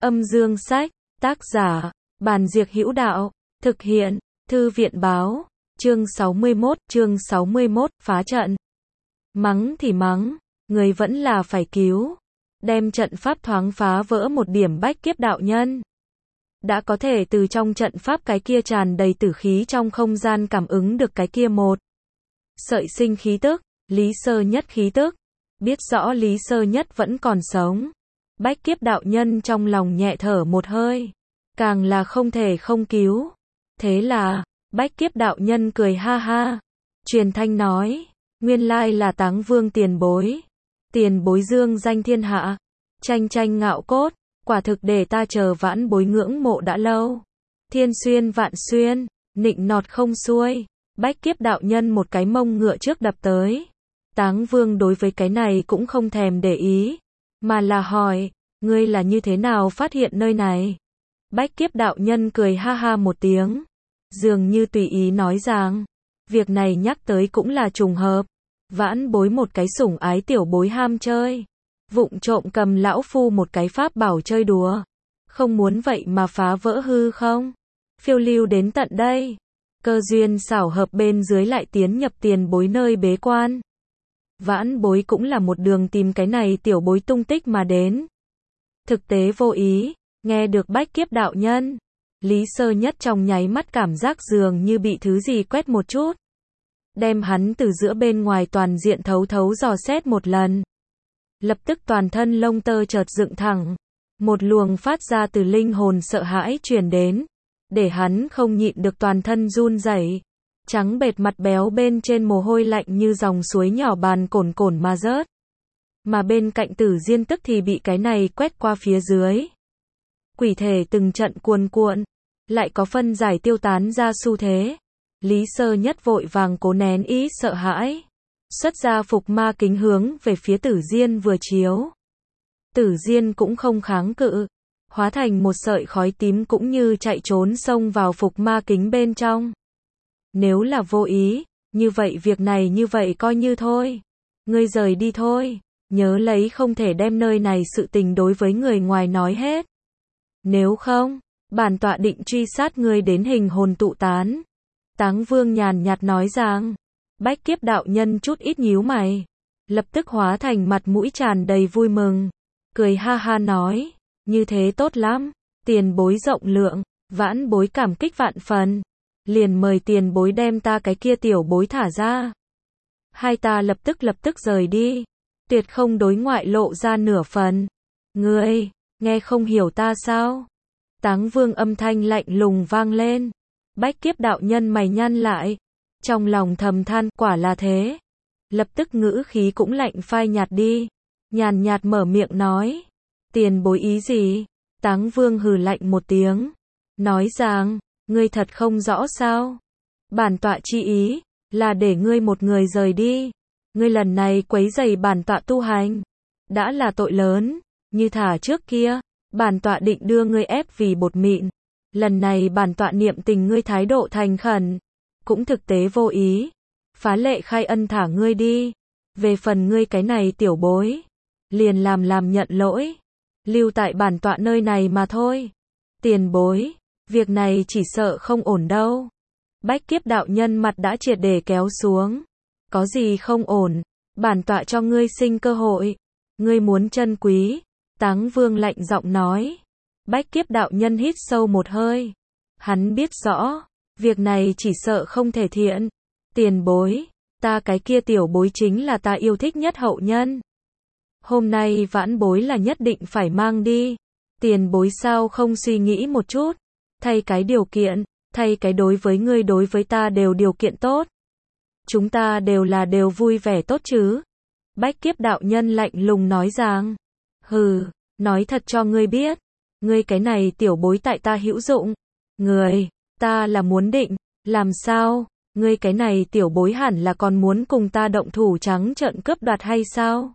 Âm dương sách, tác giả, Bàn Diệc Hữu Đạo, thực hiện, Thư viện báo, chương 61, phá trận. Mắng thì mắng, người vẫn là phải cứu. Đem trận pháp thoáng phá vỡ một điểm bách kiếp đạo nhân. Đã có thể từ trong trận pháp cái kia tràn đầy tử khí trong không gian cảm ứng được cái kia một sợi sinh khí tức, Lý Sơ Nhất khí tức. Biết rõ Lý Sơ Nhất vẫn còn sống. Bách kiếp đạo nhân trong lòng nhẹ thở một hơi. Càng là không thể không cứu. Thế là, bách kiếp đạo nhân cười ha ha. Truyền thanh nói, nguyên lai là Táng Vương tiền bối. Tiền bối dương danh thiên hạ. Tranh tranh ngạo cốt, quả thực để ta chờ vãn bối ngưỡng mộ đã lâu. Thiên xuyên vạn xuyên, nịnh nọt không xuôi. Bách kiếp đạo nhân một cái mông ngựa trước đập tới. Táng Vương đối với cái này cũng không thèm để ý. Mà là hỏi, ngươi là như thế nào phát hiện nơi này? Bách kiếp đạo nhân cười ha ha một tiếng. Dường như tùy ý nói rằng, việc này nhắc tới cũng là trùng hợp. Vãn bối một cái sủng ái tiểu bối ham chơi. Vụng trộm cầm lão phu một cái pháp bảo chơi đùa. Không muốn vậy mà phá vỡ hư không? Phiêu lưu đến tận đây. Cơ duyên xảo hợp bên dưới lại tiến nhập tiền bối nơi bế quan. Vãn bối cũng là một đường tìm cái này tiểu bối tung tích mà đến. Thực tế vô ý, nghe được bách kiếp đạo nhân. Lý Sơ Nhất trong nháy mắt cảm giác dường như bị thứ gì quét một chút. Đem hắn từ giữa bên ngoài toàn diện thấu thấu dò xét một lần. Lập tức toàn thân lông tơ chợt dựng thẳng. Một luồng phát ra từ linh hồn sợ hãi truyền đến. Để hắn không nhịn được toàn thân run rẩy. Trắng bệt mặt béo bên trên mồ hôi lạnh như dòng suối nhỏ bàn cồn cồn mà rớt. Mà bên cạnh Tử Diên tức thì bị cái này quét qua phía dưới. Quỷ thể từng trận cuồn cuộn, lại có phân giải tiêu tán ra xu thế. Lý Sơ Nhất vội vàng cố nén ý sợ hãi. Xuất ra phục ma kính hướng về phía Tử Diên vừa chiếu. Tử Diên cũng không kháng cự. Hóa thành một sợi khói tím cũng như chạy trốn xông vào phục ma kính bên trong. Nếu là vô ý, như vậy việc này như vậy coi như thôi. Ngươi rời đi thôi. Nhớ lấy không thể đem nơi này sự tình đối với người ngoài nói hết. Nếu không, bản tọa định truy sát ngươi đến hình hồn tụ tán. Táng Vương nhàn nhạt nói rằng, bách kiếp đạo nhân chút ít nhíu mày. Lập tức hóa thành mặt mũi tràn đầy vui mừng. Cười ha ha nói, như thế tốt lắm. Tiền bối rộng lượng, vãn bối cảm kích vạn phần. Liền mời tiền bối đem ta cái kia tiểu bối thả ra. Hai ta lập tức rời đi. Tuyệt không đối ngoại lộ ra nửa phần. Ngươi, nghe không hiểu ta sao? Táng Vương âm thanh lạnh lùng vang lên. Bách kiếp đạo nhân mày nhăn lại. Trong lòng thầm than quả là thế. Lập tức ngữ khí cũng lạnh phai nhạt đi. Nhàn nhạt mở miệng nói. Tiền bối ý gì? Táng Vương hừ lạnh một tiếng. Nói rằng, ngươi thật không rõ sao? Bản tọa chi ý, là để ngươi một người rời đi. Ngươi lần này quấy rầy bản tọa tu hành. Đã là tội lớn, như thả trước kia. Bản tọa định đưa ngươi ép vì bột mịn. Lần này bản tọa niệm tình ngươi thái độ thành khẩn. Cũng thực tế vô ý. Phá lệ khai ân thả ngươi đi. Về phần ngươi cái này tiểu bối. Liền làm nhận lỗi. Lưu tại bản tọa nơi này mà thôi. Tiền bối. Việc này chỉ sợ không ổn đâu. Bách kiếp đạo nhân mặt đã triệt để kéo xuống. Có gì không ổn. Bản tọa cho ngươi sinh cơ hội. Ngươi muốn chân quý. Táng Vương lạnh giọng nói. Bách kiếp đạo nhân hít sâu một hơi. Hắn biết rõ. Việc này chỉ sợ không thể thiện. Tiền bối. Ta cái kia tiểu bối chính là ta yêu thích nhất hậu nhân. Hôm nay vãn bối là nhất định phải mang đi. Tiền bối sao không suy nghĩ một chút. Thay cái điều kiện. Thay cái đối với ngươi đối với ta đều điều kiện tốt. Chúng ta đều vui vẻ tốt chứ. Bách kiếp đạo nhân lạnh lùng nói rằng. Hừ, nói thật cho ngươi biết. Ngươi cái này tiểu bối tại ta hữu dụng. Người, ta là muốn định. Làm sao, ngươi cái này tiểu bối hẳn là còn muốn cùng ta động thủ trắng trợn cướp đoạt hay sao?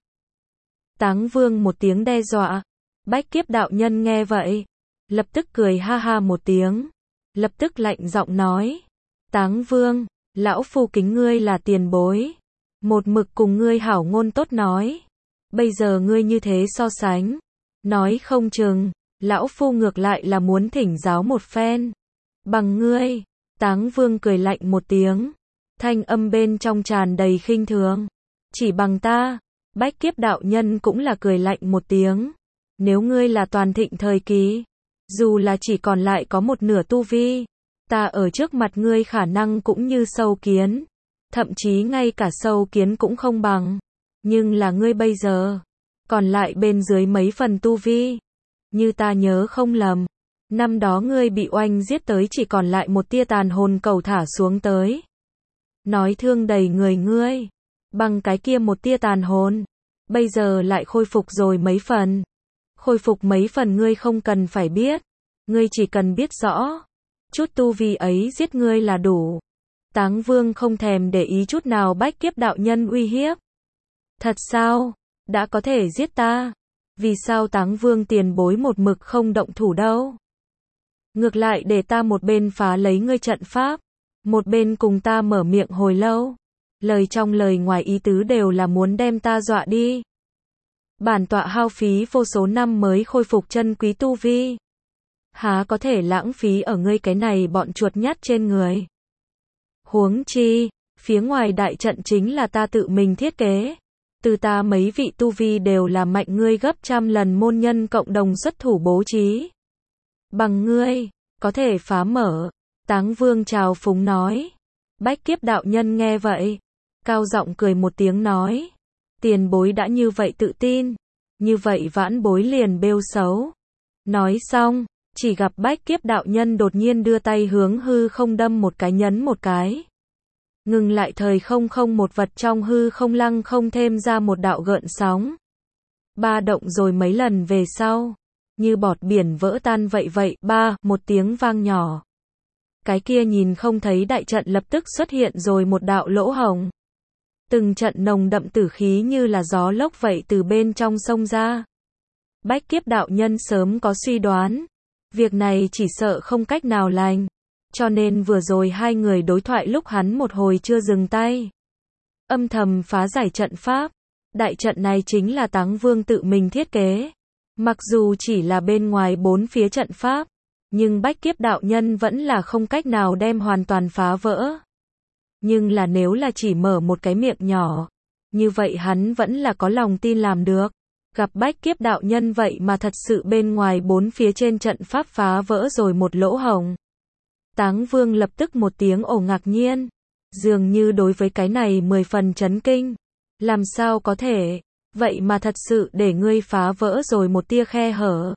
Táng Vương một tiếng đe dọa. Bách kiếp đạo nhân nghe vậy. Lập tức cười ha ha một tiếng. Lập tức lạnh giọng nói. Táng Vương, lão phu kính ngươi là tiền bối. Một mực cùng ngươi hảo ngôn tốt nói. Bây giờ ngươi như thế so sánh. Nói không chừng, lão phu ngược lại là muốn thỉnh giáo một phen. Bằng ngươi, Táng Vương cười lạnh một tiếng, thanh âm bên trong tràn đầy khinh thường. Chỉ bằng ta, Bách Kiếp đạo nhân cũng là cười lạnh một tiếng. Nếu ngươi là toàn thịnh thời kỳ, dù là chỉ còn lại có một nửa tu vi, ta ở trước mặt ngươi khả năng cũng như sâu kiến, thậm chí ngay cả sâu kiến cũng không bằng. Nhưng là ngươi bây giờ, còn lại bên dưới mấy phần tu vi. Như ta nhớ không lầm, năm đó ngươi bị oanh giết tới chỉ còn lại một tia tàn hồn cầu thả xuống tới. Nói thương đầy người ngươi, bằng cái kia một tia tàn hồn, bây giờ lại khôi phục rồi mấy phần. Khôi phục mấy phần ngươi không cần phải biết, ngươi chỉ cần biết rõ, chút tu vi ấy giết ngươi là đủ. Táng Vương không thèm để ý chút nào Bách Kiếp đạo nhân uy hiếp. Thật sao? Đã có thể giết ta? Vì sao Táng Vương tiền bối một mực không động thủ đâu? Ngược lại để ta một bên phá lấy ngươi trận pháp, một bên cùng ta mở miệng hồi lâu. Lời trong lời ngoài ý tứ đều là muốn đem ta dọa đi. Bản tọa hao phí vô số năm mới khôi phục chân quý tu vi. Há có thể lãng phí ở ngươi cái này bọn chuột nhắt trên người. Huống chi, phía ngoài đại trận chính là ta tự mình thiết kế. Từ ta mấy vị tu vi đều là mạnh ngươi gấp trăm lần môn nhân cộng đồng xuất thủ bố trí. Bằng ngươi, có thể phá mở. Táng Vương trào phúng nói. Bách Kiếp đạo nhân nghe vậy, cao giọng cười một tiếng nói. Tiền bối đã như vậy tự tin, như vậy vãn bối liền bêu xấu. Nói xong, chỉ gặp Bách Kiếp đạo nhân đột nhiên đưa tay hướng hư không đâm một cái nhấn một cái. Ngừng lại thời không không một vật trong hư không lăng không thêm ra một đạo gợn sóng. Ba động rồi mấy lần về sau, như bọt biển vỡ tan vậy một tiếng vang nhỏ. Cái kia nhìn không thấy đại trận lập tức xuất hiện rồi một đạo lỗ hổng. Từng trận nồng đậm tử khí như là gió lốc vậy từ bên trong xông ra. Bách Kiếp đạo nhân sớm có suy đoán, việc này chỉ sợ không cách nào lành, cho nên vừa rồi hai người đối thoại lúc hắn một hồi chưa dừng tay. Âm thầm phá giải trận pháp, đại trận này chính là Táng Vương tự mình thiết kế. Mặc dù chỉ là bên ngoài bốn phía trận pháp, nhưng Bách Kiếp đạo nhân vẫn là không cách nào đem hoàn toàn phá vỡ. Nhưng là nếu là chỉ mở một cái miệng nhỏ, như vậy hắn vẫn là có lòng tin làm được. Gặp Bách Kiếp đạo nhân vậy mà thật sự bên ngoài bốn phía trên trận pháp phá vỡ rồi một lỗ hổng. Táng Vương lập tức một tiếng ồ ngạc nhiên, dường như đối với cái này 10 phần chấn kinh. Làm sao có thể, vậy mà thật sự để ngươi phá vỡ rồi một tia khe hở.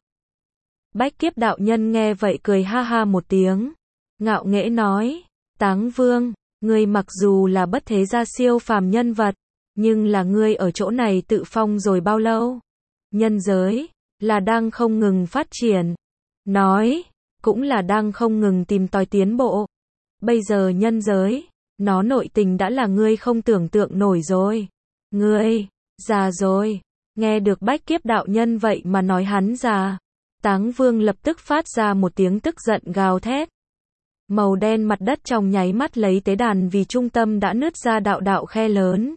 Bách Kiếp đạo nhân nghe vậy cười ha ha một tiếng, ngạo nghễ nói, Táng Vương, ngươi mặc dù là bất thế gia siêu phàm nhân vật, nhưng là ngươi ở chỗ này tự phong rồi bao lâu? Nhân giới, là đang không ngừng phát triển. Nói, cũng là đang không ngừng tìm tòi tiến bộ. Bây giờ nhân giới, nó nội tình đã là ngươi không tưởng tượng nổi rồi. Ngươi, già rồi. Nghe được Bách Kiếp đạo nhân vậy mà nói hắn già. Táng Vương lập tức phát ra một tiếng tức giận gào thét. Màu đen mặt đất trong nháy mắt lấy tế đàn vì trung tâm đã nứt ra đạo đạo khe lớn.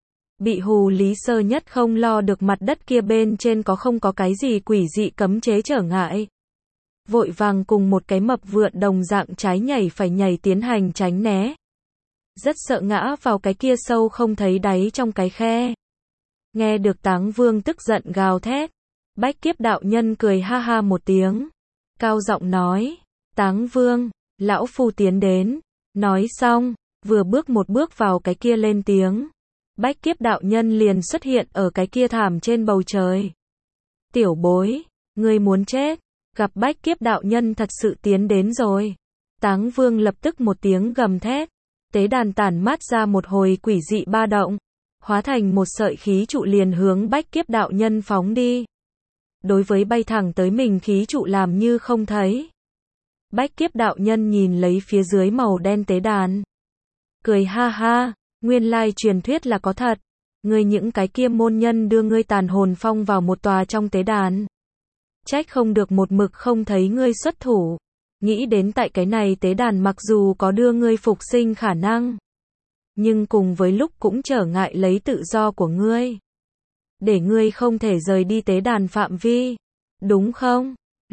Bị Hù Lý Sơ nhất không lo được mặt đất kia bên trên không có cái gì quỷ dị cấm chế trở ngại. Vội vàng cùng một cái mập vượn đồng dạng trái nhảy phải nhảy tiến hành tránh né. Rất sợ ngã vào cái kia sâu không thấy đáy trong cái khe. Nghe được Táng Vương tức giận gào thét, Bách Kiếp đạo nhân cười ha ha một tiếng, cao giọng nói, Táng Vương, lão phu tiến đến. Nói xong, vừa bước một bước vào cái kia lên tiếng. Bách Kiếp đạo nhân liền xuất hiện ở cái kia thảm trên bầu trời. Tiểu bối, ngươi muốn chết. Gặp Bách Kiếp đạo nhân thật sự tiến đến rồi. Táng Vương lập tức một tiếng gầm thét. Tế đàn tản mát ra một hồi quỷ dị ba động. Hóa thành một sợi khí trụ liền hướng Bách Kiếp đạo nhân phóng đi. Đối với bay thẳng tới mình khí trụ làm như không thấy. Bách Kiếp đạo nhân nhìn lấy phía dưới màu đen tế đàn. Cười ha ha, nguyên lai truyền thuyết là có thật. Ngươi những cái kia môn nhân đưa ngươi tàn hồn phong vào một tòa trong tế đàn. Trách không được một mực không thấy ngươi xuất thủ. Nghĩ đến tại cái này tế đàn mặc dù có đưa ngươi phục sinh khả năng, nhưng cùng với lúc cũng trở ngại lấy tự do của ngươi. Để ngươi không thể rời đi tế đàn phạm vi. Đúng không?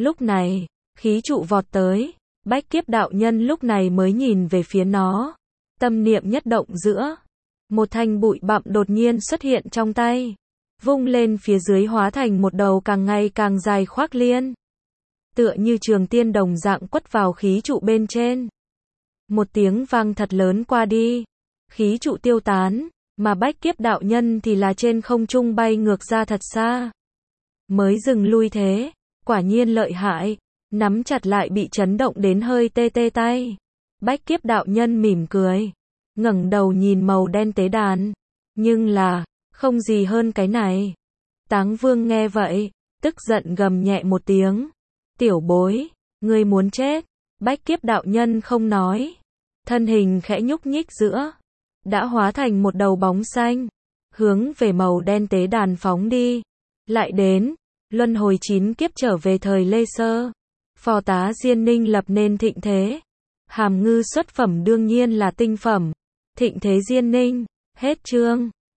Lúc này, khí trụ vọt tới, Bách Kiếp đạo nhân lúc này mới nhìn về phía nó. Tâm niệm nhất động giữa, một thanh bụi bặm đột nhiên xuất hiện trong tay, vung lên phía dưới hóa thành một đầu càng ngày càng dài khoác liên. Tựa như trường tiên đồng dạng quất vào khí trụ bên trên. Một tiếng vang thật lớn qua đi, khí trụ tiêu tán, mà Bách Kiếp đạo nhân thì là trên không trung bay ngược ra thật xa. Mới dừng lui thế, quả nhiên lợi hại, nắm chặt lại bị chấn động đến hơi tê tê tay. Bách Kiếp đạo nhân mỉm cười, ngẩng đầu nhìn màu đen tế đàn, nhưng là, không gì hơn cái này. Táng Vương nghe vậy, tức giận gầm nhẹ một tiếng. Tiểu bối, ngươi muốn chết. Bách Kiếp đạo nhân không nói, thân hình khẽ nhúc nhích giữa, đã hóa thành một đầu bóng xanh, hướng về màu đen tế đàn phóng đi. Lại đến, luân hồi 9 kiếp trở về thời Lê Sơ, phò tá Diên Ninh lập nên thịnh thế. Hàm ngư xuất phẩm đương nhiên là tinh phẩm. Thịnh thế Diên Ninh, hết chương.